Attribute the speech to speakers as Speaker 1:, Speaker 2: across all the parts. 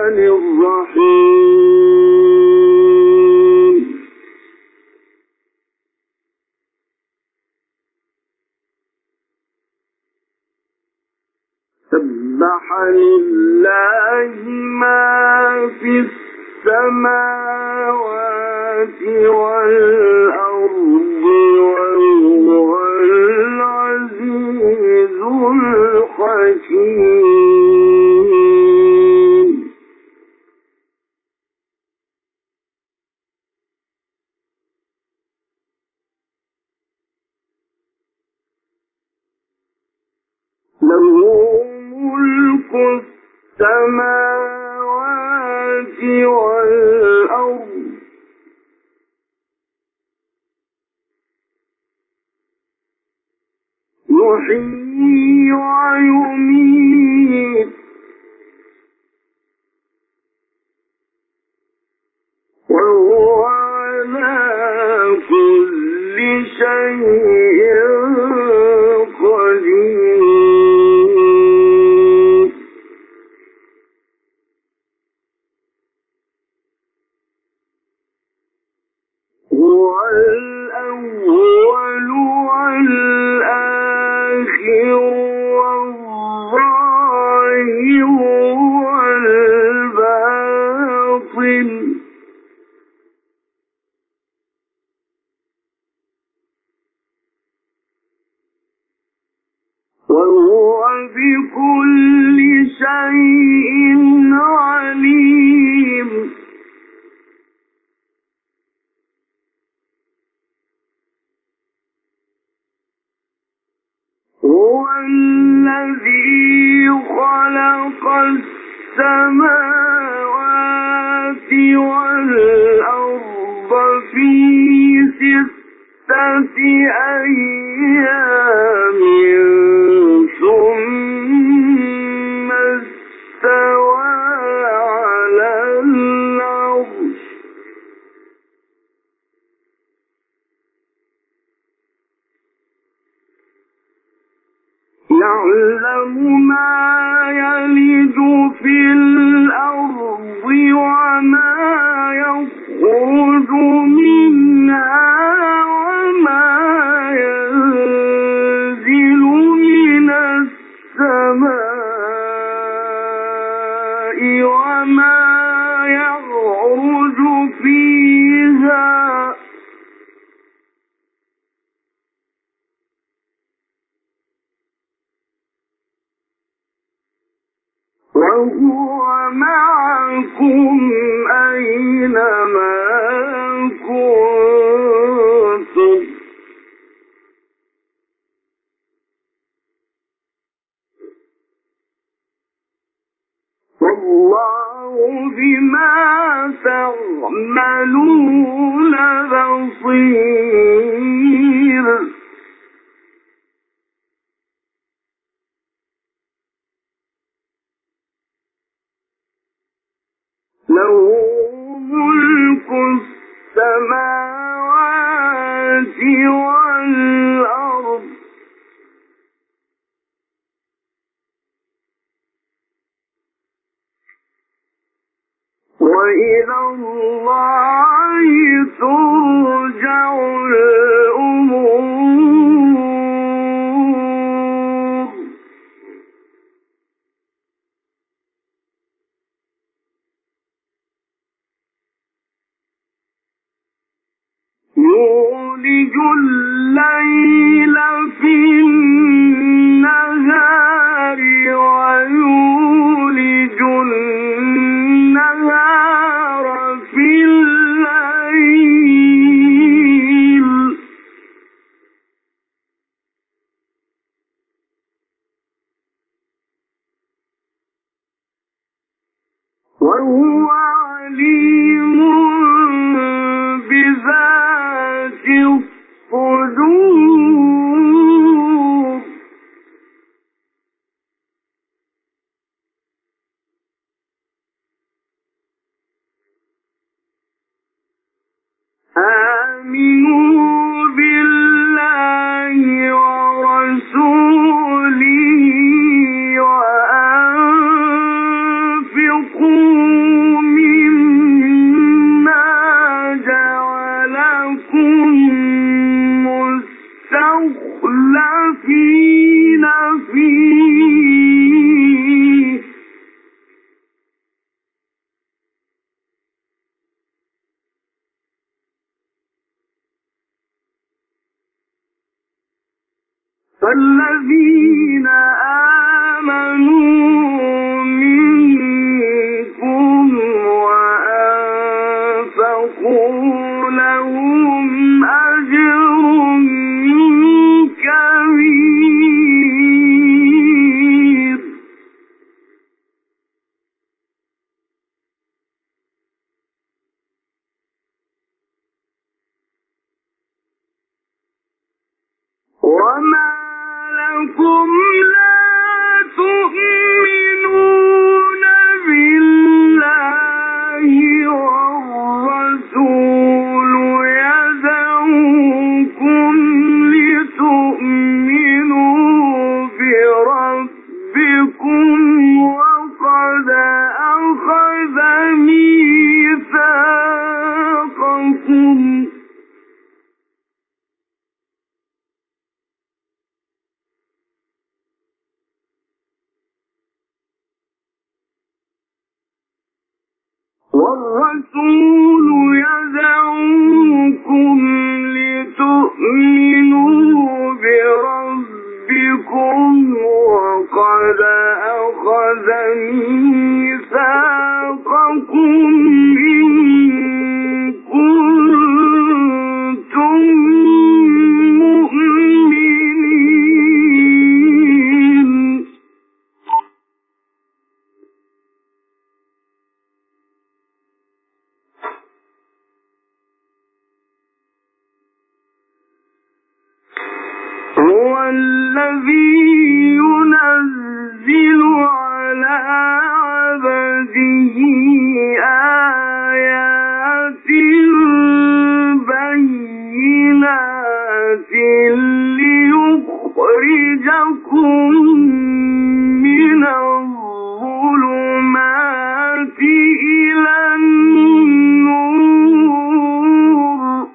Speaker 1: الرحيم سبح لله ما في السماوات والأرض وهو العزيز الحكيم له ملك السماوات والأرض يحيي ويميت وهو على كل شيء قدير هو الأول والآخر والظاهر والباطن وهو بكل شيء عليم هو الذي خلق السماوات والأرض في 6 أيام ثم استوى على العرش يعلم ما يلج في الأرض وما يخرج منها وما ينزل من السماء وما يعرج فيها وهو معكم أينما كنتم والله بما تعملون بصير له ملك السماوات والأرض وإلى الله ترجع الأمور يولج الليل في النهار ويولج النهار في الليل وهو عليم بذات الصدور آمنوا بالله ورسوله وأنفقوا فالذين آمنوا منكم وأنفقوا لهم أجر كبير. وما لكم لا تؤمنون بالله والرسول يدعوكم لتؤمنوا بربكم وقد أخذ ميثاقكم والرسول يدعوكم لتؤمنوا بربكم وقد أخذ ميثاقكم إن كنتم مؤمنين. هو الذي ينزل على عبده آيات بينات ليخرجكم من الظلمات إلى النور.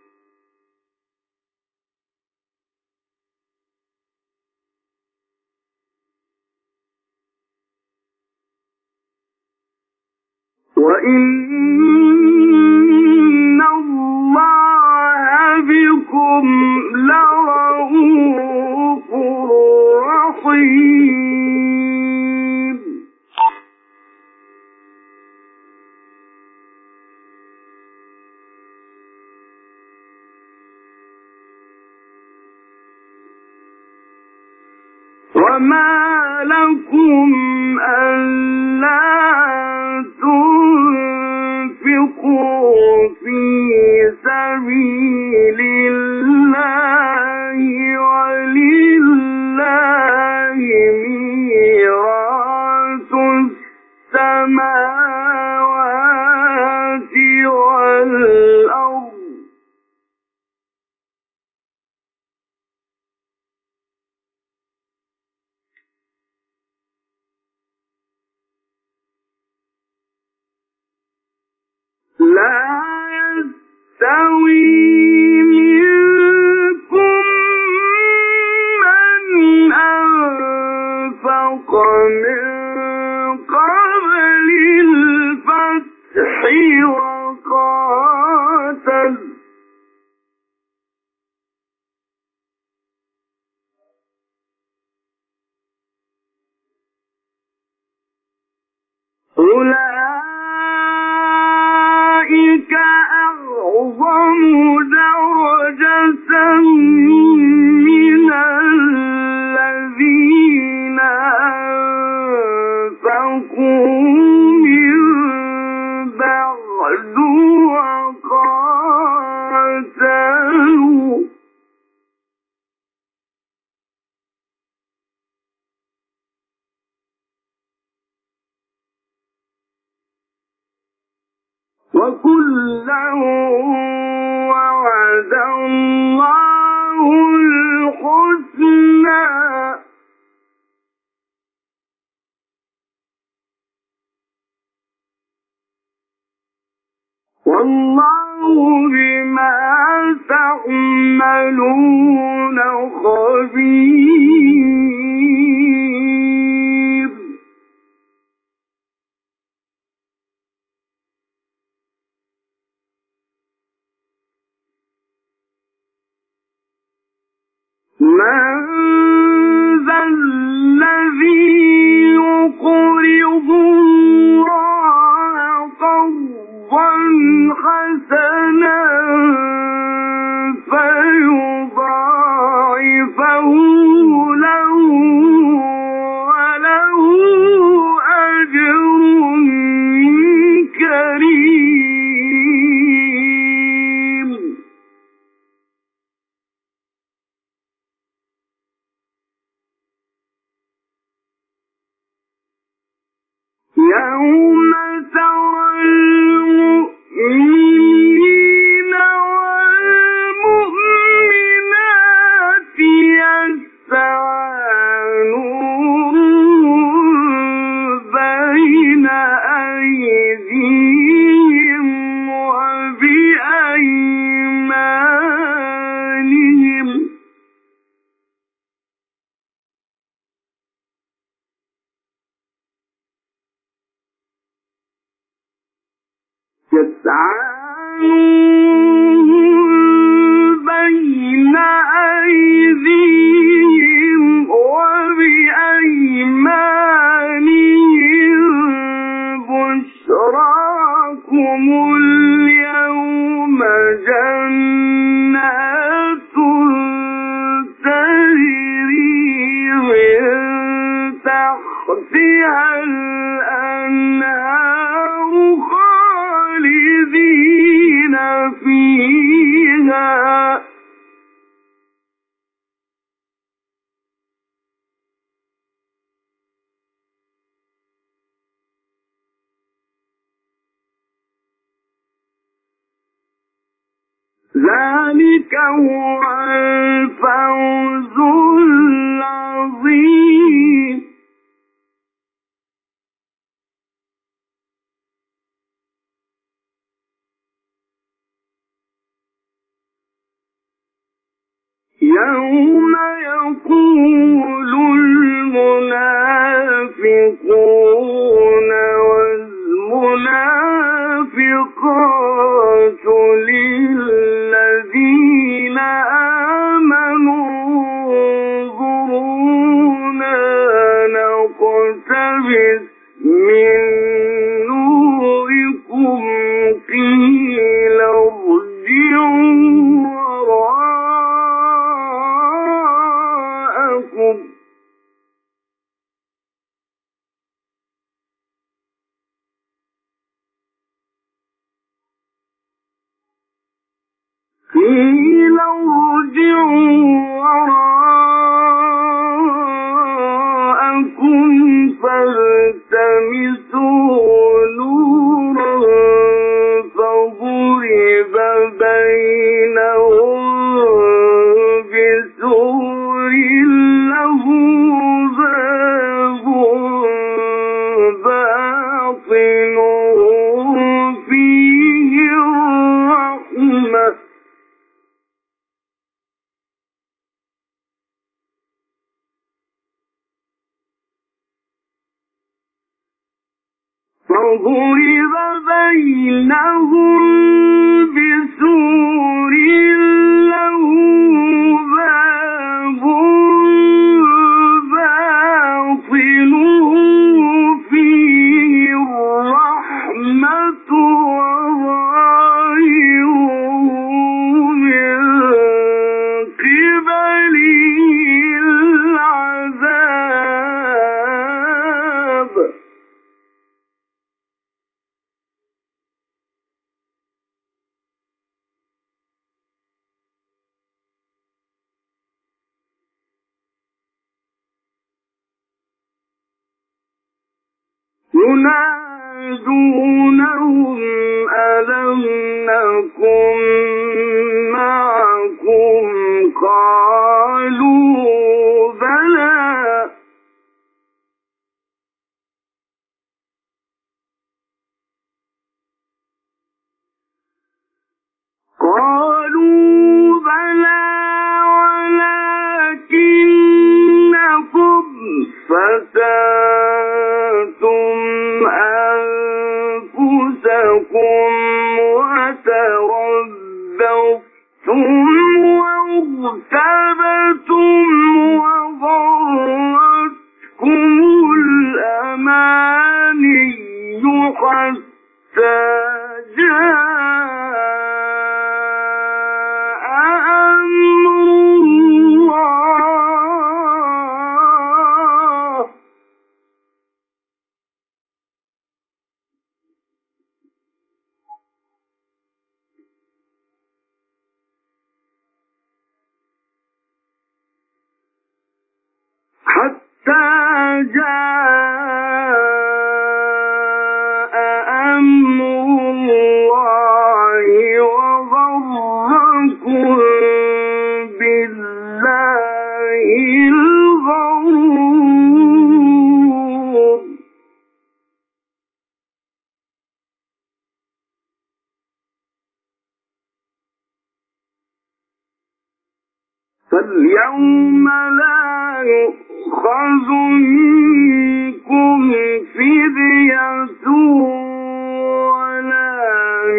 Speaker 1: وإن الله بكم لرءوف رحيم. وما لكم ألا تنفقوا في سبيل الله ولله ميراث السماوات والأرض لا يستوي منكم من أنفق من قبل الفتح وقاتل أولئك أعظم درجة من الذين أنفقوا من بعد وقاتلوا وكلا وعد الله الحسنى والله بما تعملون خبير. من يسعى بين أيديهم وبأيمانهم بشراكم اليوم جنات تجري من تحتها الأنهار خالدين فيها ذلك هو الفوز العظيم يوم يقول المنافقون والمنافقات للذين آمنوا انظرونا نقتبس من نوركم قيل ارجعوا وراءكم فالتمسوا نورا فضرب بينهم بسور له باب باطنه فيه الرحمة فضرب بينهم بسور له باب باطنه فيه الرحمة وظاهره من قبله العذاب ينادونهم ألم نكن معكم قالوا بلى ولكنكم فتنتم أنفسكم وتربصتم وارتبتم وغرتكم الأماني حتى جاء أمر الله حتى جاء أمر الله وغركم بالله الغرور فاليوم لا يؤخذ منكم فدية ولا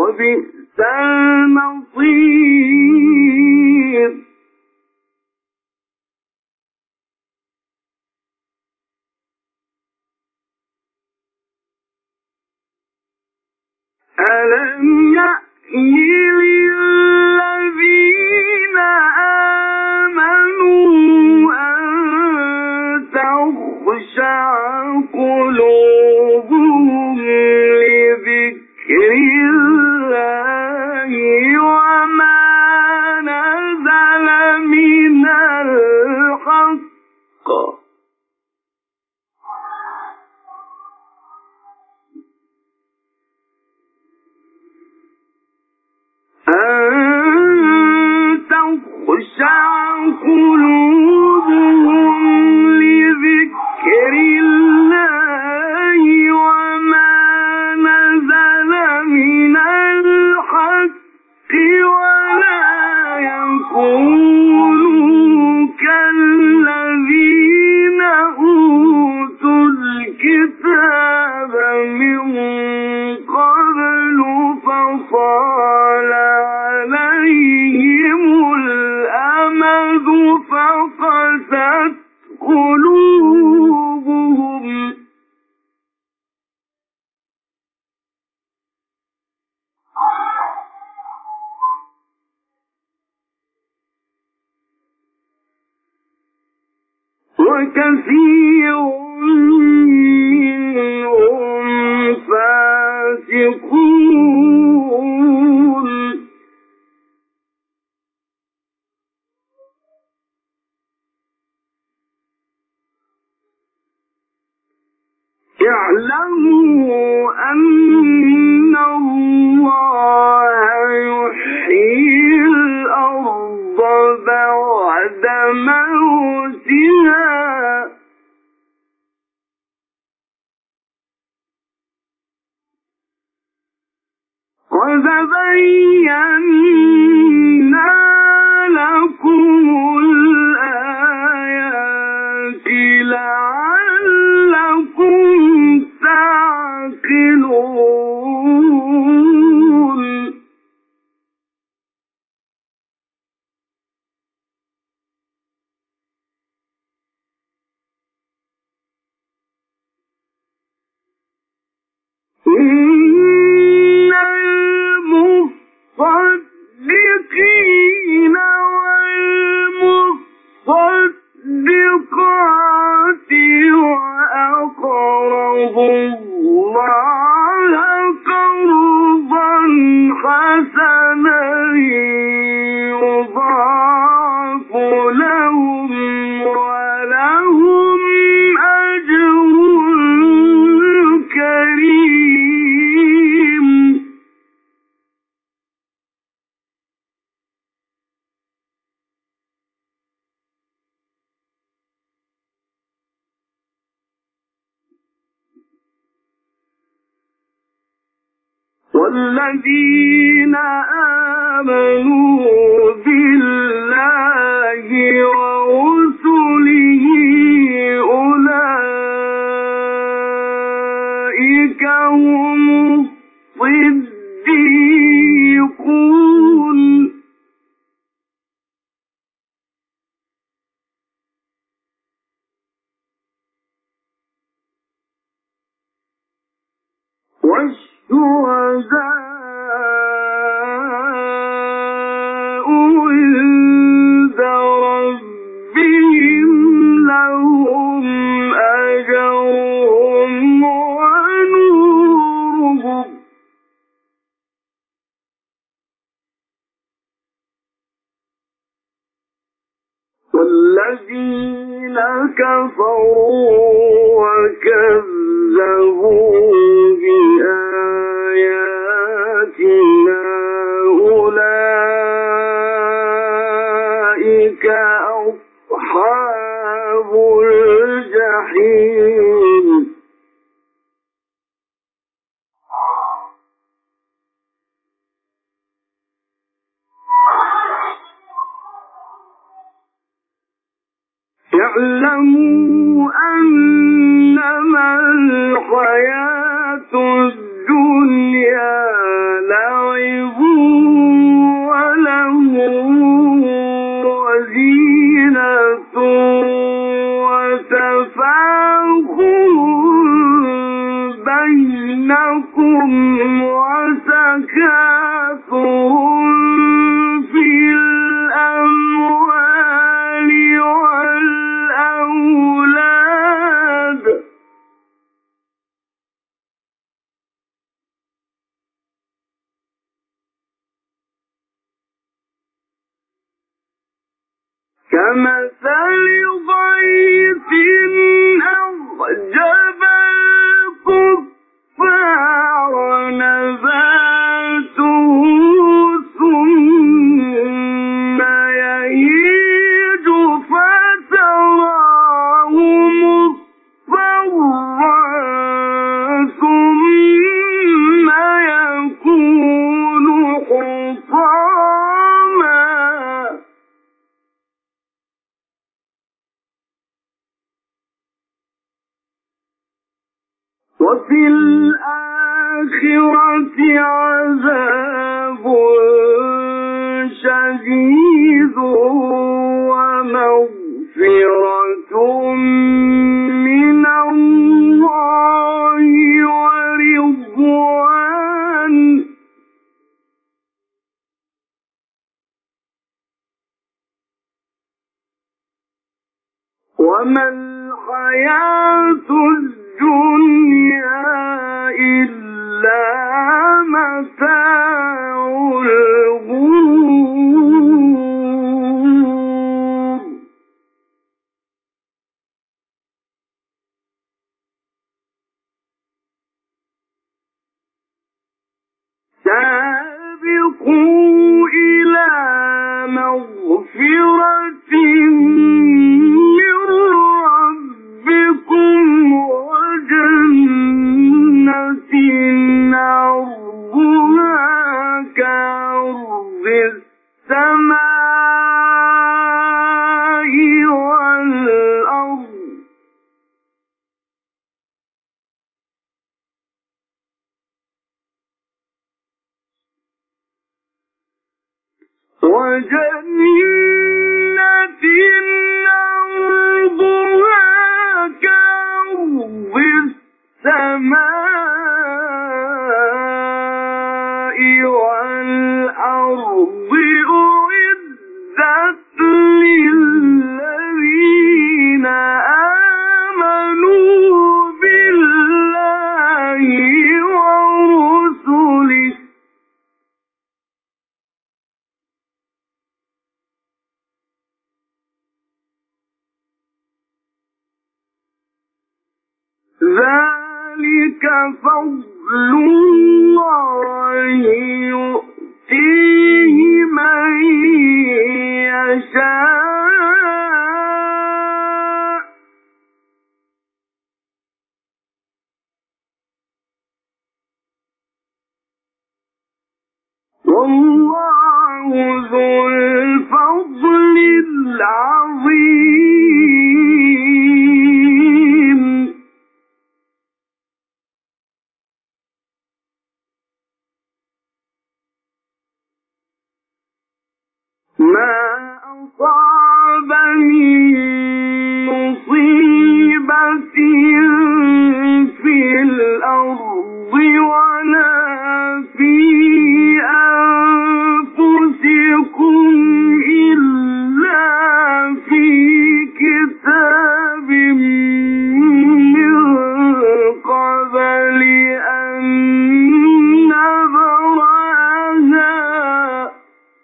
Speaker 1: وبئس المصير ألم يأن للذين آمنوا أن تخشع قلوبهم لذكر الله وما نزل من الحق أن تخشع قلوبهم لذكر الله وما نزل من الحق ولا يكونوا كالذين أوتوا الكتاب من قبل فطال عليهم الأمد فقست قلوبهم وكثير منهم فاسقون اعلموا أن الله يحيي الأرض بعد موتها قد بينا لكم الآيات لعلكم تعقلون إن المصدقين والمصدقات وأقرضوا الله قرضا حسنا يضاعف لهم ولهم أجر كريم والذين آمنوا بالله ورسله أولئك هم الصديقون والشهداء عند ربهم لهم أجرهم ونورهم والذين كفروا وكذبوا بآياتنا أولئك أصحاب الجحيم اعلموا أنما الحياة الدنيا لعب وزينة وتفاخر بينكم وتكاثر في الأموال والأولاد كمثل غيث أعجب الكفار نباته ثم يهيج فتراه مصفرا ثم يكون حطاما وفي الآخرة عذاب شديد ومغفرة من الله ورضوان وما الحياة الدنيا إلا متاع الغرور سابقوا إلى مغفرة من ربكم وجنة عرضها كعرض السماء والأرض وجنة عرضها كعرض السماء والأرض أعدت للذين آمنوا بالله ورسله ذلك فضل الله يؤتيه من يشاء والله ذو الفضل العظيم ما أصاب من مصيبة في الأرض ولا في أنفسكم إلا في كتاب من قبل أن نبرأها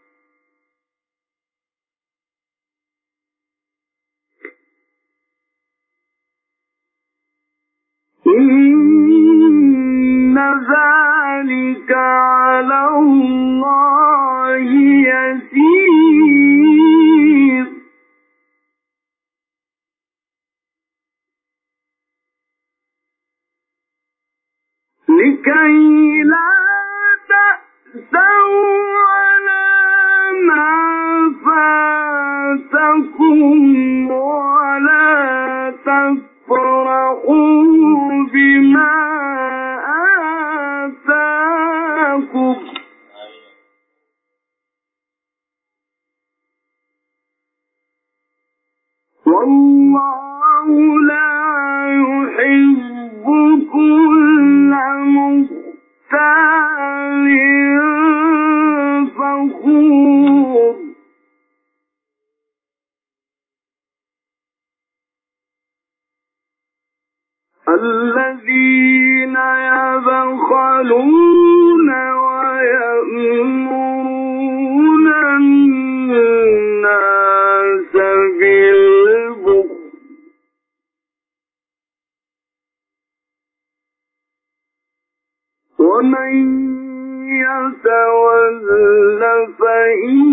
Speaker 1: إن ذلك على الله يسير لكي لا تأسوا على ما فاتكم ولا تفرحوا بما آتاكم والله لا يحب كل مختال فخور الذين يبخلون ويأمرون الناس بالبخل ومن يتول فإن